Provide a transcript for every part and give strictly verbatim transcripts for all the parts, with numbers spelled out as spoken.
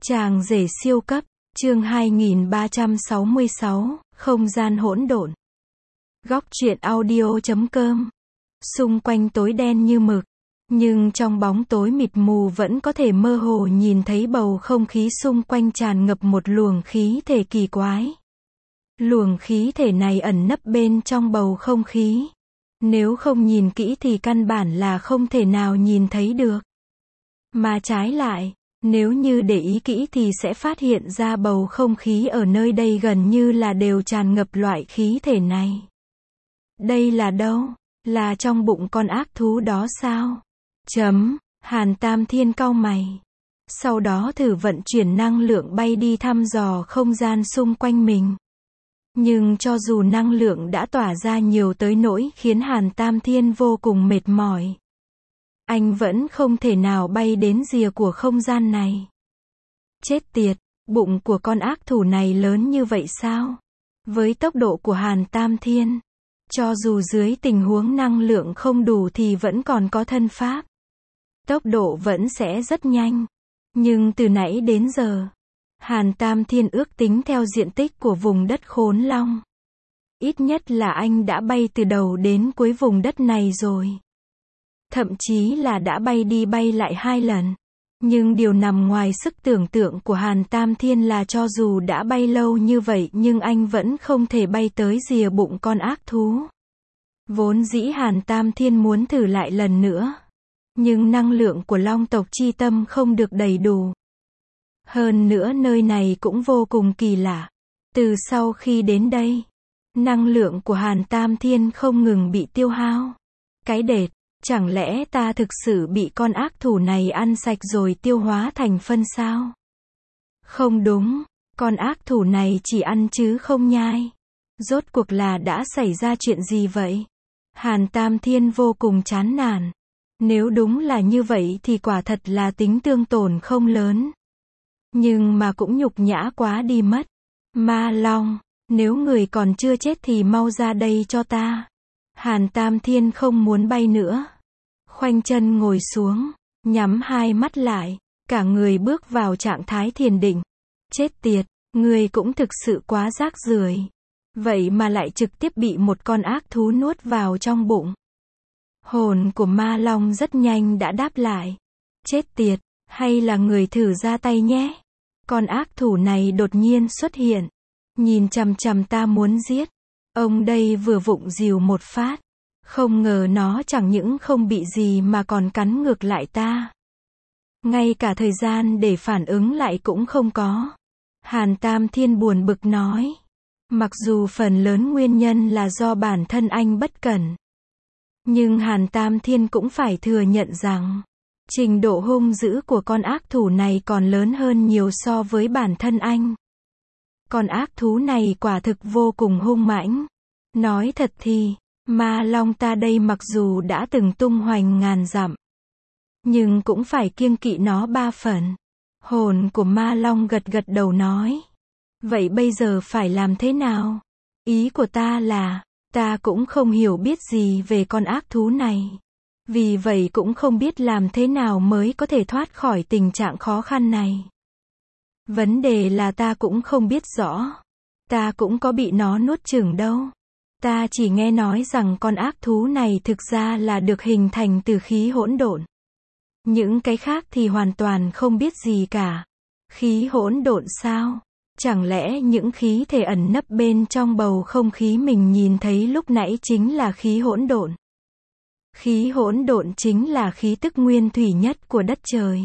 Chàng rể siêu cấp, chương hai nghìn ba trăm sáu mươi sáu, không gian hỗn độn. Góc truyện audio chấm com. Xung quanh tối đen như mực, nhưng trong bóng tối mịt mù vẫn có thể mơ hồ nhìn thấy bầu không khí xung quanh tràn ngập một luồng khí thể kỳ quái. Luồng khí thể này ẩn nấp bên trong bầu không khí. Nếu không nhìn kỹ thì căn bản là không thể nào nhìn thấy được. Mà trái lại, nếu như để ý kỹ thì sẽ phát hiện ra bầu không khí ở nơi đây gần như là đều tràn ngập loại khí thể này. Đây là đâu? Là trong bụng con ác thú đó sao? Chấm, Hàn Tam Thiên cau mày. Sau đó thử vận chuyển năng lượng bay đi thăm dò không gian xung quanh mình. Nhưng cho dù năng lượng đã tỏa ra nhiều tới nỗi khiến Hàn Tam Thiên vô cùng mệt mỏi, anh vẫn không thể nào bay đến rìa của không gian này. Chết tiệt, bụng của con ác thủ này lớn như vậy sao? Với tốc độ của Hàn Tam Thiên, cho dù dưới tình huống năng lượng không đủ thì vẫn còn có thân pháp. Tốc độ vẫn sẽ rất nhanh. Nhưng từ nãy đến giờ, Hàn Tam Thiên ước tính theo diện tích của vùng đất Khốn Long. Ít nhất là anh đã bay từ đầu đến cuối vùng đất này rồi. Thậm chí là đã bay đi bay lại hai lần. Nhưng điều nằm ngoài sức tưởng tượng của Hàn Tam Thiên là cho dù đã bay lâu như vậy nhưng anh vẫn không thể bay tới rìa bụng con ác thú. Vốn dĩ Hàn Tam Thiên muốn thử lại lần nữa. Nhưng năng lượng của Long tộc chi tâm không được đầy đủ. Hơn nữa nơi này cũng vô cùng kỳ lạ. Từ sau khi đến đây, năng lượng của Hàn Tam Thiên không ngừng bị tiêu hao. Cái đệt, chẳng lẽ ta thực sự bị con ác thủ này ăn sạch rồi tiêu hóa thành phân sao? Không đúng, con ác thủ này chỉ ăn chứ không nhai. Rốt cuộc là đã xảy ra chuyện gì vậy? Hàn Tam Thiên vô cùng chán nản. Nếu đúng là như vậy thì quả thật là tính tương tổn không lớn. Nhưng mà cũng nhục nhã quá đi mất. Ma Long, nếu người còn chưa chết thì mau ra đây cho ta. Hàn Tam Thiên không muốn bay nữa. Khoanh chân ngồi xuống, nhắm hai mắt lại, cả người bước vào trạng thái thiền định. Chết tiệt, người cũng thực sự quá rác rưởi. Vậy mà lại trực tiếp bị một con ác thú nuốt vào trong bụng. Hồn của Ma Long rất nhanh đã đáp lại. Chết tiệt, hay là người thử ra tay nhé. Con ác thủ này đột nhiên xuất hiện. Nhìn chằm chằm ta muốn giết. Ông đây vừa vụng dìu một phát. Không ngờ nó chẳng những không bị gì mà còn cắn ngược lại ta. Ngay cả thời gian để phản ứng lại cũng không có. Hàn Tam Thiên buồn bực nói. Mặc dù phần lớn nguyên nhân là do bản thân anh bất cẩn. Nhưng Hàn Tam Thiên cũng phải thừa nhận rằng, trình độ hung dữ của con ác thủ này còn lớn hơn nhiều so với bản thân anh. Con ác thú này quả thực vô cùng hung mãnh. Nói thật thì, Ma Long ta đây mặc dù đã từng tung hoành ngàn dặm, nhưng cũng phải kiêng kỵ nó ba phần. Hồn của Ma Long gật gật đầu nói. Vậy bây giờ phải làm thế nào? Ý của ta là, ta cũng không hiểu biết gì về con ác thú này. Vì vậy cũng không biết làm thế nào mới có thể thoát khỏi tình trạng khó khăn này. Vấn đề là ta cũng không biết rõ. Ta cũng có bị nó nuốt chửng đâu. Ta chỉ nghe nói rằng con ác thú này thực ra là được hình thành từ khí hỗn độn. Những cái khác thì hoàn toàn không biết gì cả. Khí hỗn độn sao? Chẳng lẽ những khí thể ẩn nấp bên trong bầu không khí mình nhìn thấy lúc nãy chính là khí hỗn độn? Khí hỗn độn chính là khí tức nguyên thủy nhất của đất trời.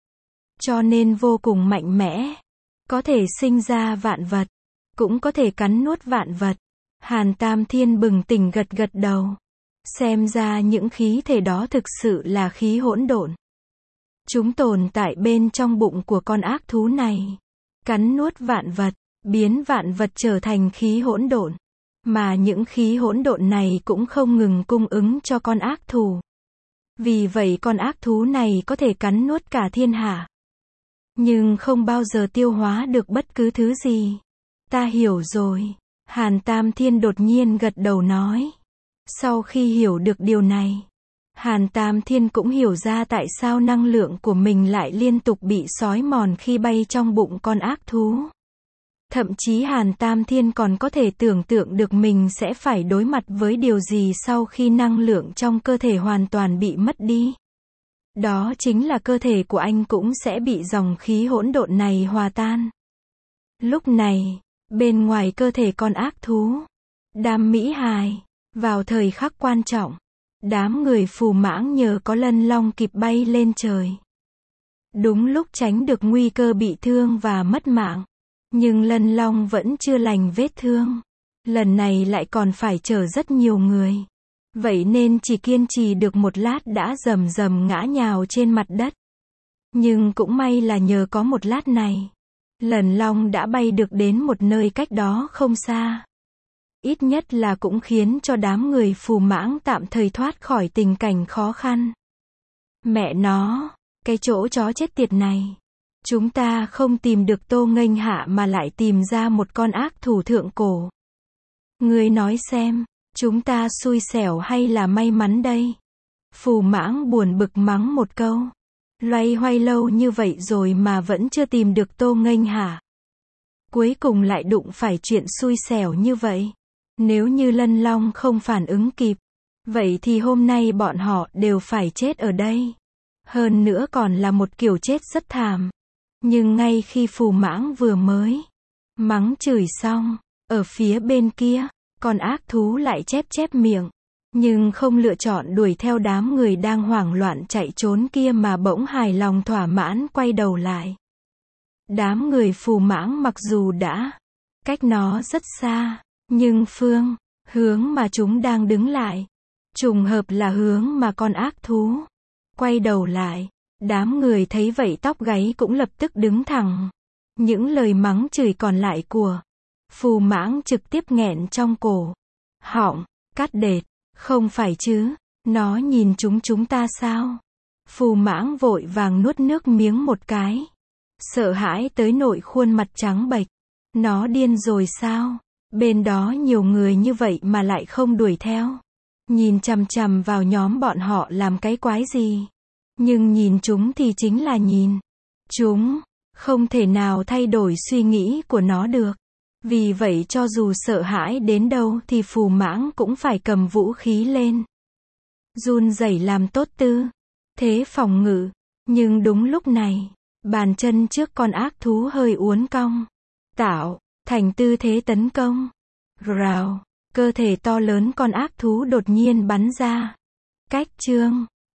Cho nên vô cùng mạnh mẽ. Có thể sinh ra vạn vật. Cũng có thể cắn nuốt vạn vật. Hàn Tam Thiên bừng tỉnh gật gật đầu. Xem ra những khí thể đó thực sự là khí hỗn độn. Chúng tồn tại bên trong bụng của con ác thú này. Cắn nuốt vạn vật, biến vạn vật trở thành khí hỗn độn. Mà những khí hỗn độn này cũng không ngừng cung ứng cho con ác thú. Vì vậy con ác thú này có thể cắn nuốt cả thiên hạ. Nhưng không bao giờ tiêu hóa được bất cứ thứ gì. Ta hiểu rồi. Hàn Tam Thiên đột nhiên gật đầu nói. Sau khi hiểu được điều này, Hàn Tam Thiên cũng hiểu ra tại sao năng lượng của mình lại liên tục bị xói mòn khi bay trong bụng con ác thú. Thậm chí Hàn Tam Thiên còn có thể tưởng tượng được mình sẽ phải đối mặt với điều gì sau khi năng lượng trong cơ thể hoàn toàn bị mất đi. Đó chính là cơ thể của anh cũng sẽ bị dòng khí hỗn độn này hòa tan. Lúc này, bên ngoài cơ thể con ác thú, đám Mỹ hài, vào thời khắc quan trọng, đám người phù mãng nhờ có Lân Long kịp bay lên trời. Đúng lúc tránh được nguy cơ bị thương và mất mạng. Nhưng Lân Long vẫn chưa lành vết thương. Lần này lại còn phải chở rất nhiều người. Vậy nên chỉ kiên trì được một lát đã rầm rầm ngã nhào trên mặt đất. Nhưng cũng may là nhờ có một lát này, Lân Long đã bay được đến một nơi cách đó không xa. Ít nhất là cũng khiến cho đám người phù mãng tạm thời thoát khỏi tình cảnh khó khăn. Mẹ nó, cái chỗ chó chết tiệt này. Chúng ta không tìm được Tô Nghênh Hạ mà lại tìm ra một con ác thủ thượng cổ. Ngươi nói xem, chúng ta xui xẻo hay là may mắn đây? Phù mãng buồn bực mắng một câu. Loay hoay lâu như vậy rồi mà vẫn chưa tìm được Tô Nghênh Hạ. Cuối cùng lại đụng phải chuyện xui xẻo như vậy. Nếu như Lân Long không phản ứng kịp, vậy thì hôm nay bọn họ đều phải chết ở đây. Hơn nữa còn là một kiểu chết rất thảm. Nhưng ngay khi phù mãng vừa mới mắng chửi xong, ở phía bên kia, con ác thú lại chép chép miệng, nhưng không lựa chọn đuổi theo đám người đang hoảng loạn chạy trốn kia mà bỗng hài lòng thỏa mãn quay đầu lại. Đám người phù mãng mặc dù đã cách nó rất xa, nhưng phương hướng mà chúng đang đứng lại, trùng hợp là hướng mà con ác thú quay đầu lại. Đám người thấy vậy tóc gáy cũng lập tức đứng thẳng. Những lời mắng chửi còn lại của phù mãng trực tiếp nghẹn trong cổ họng, cắt đệt, không phải chứ, nó nhìn chúng chúng ta sao? Phù mãng vội vàng nuốt nước miếng một cái. Sợ hãi tới nỗi khuôn mặt trắng bệch. Nó điên rồi sao? Bên đó nhiều người như vậy mà lại không đuổi theo. Nhìn chằm chằm vào nhóm bọn họ làm cái quái gì? Nhưng nhìn chúng thì chính là nhìn chúng, không thể nào thay đổi suy nghĩ của nó được. Vì vậy cho dù sợ hãi đến đâu thì phù mãng cũng phải cầm vũ khí lên. Run rẩy làm tốt tư thế phòng ngự. Nhưng đúng lúc này, bàn chân trước con ác thú hơi uốn cong, tạo thành tư thế tấn công. Rào, cơ thể to lớn con ác thú đột nhiên bắn ra. Cách chương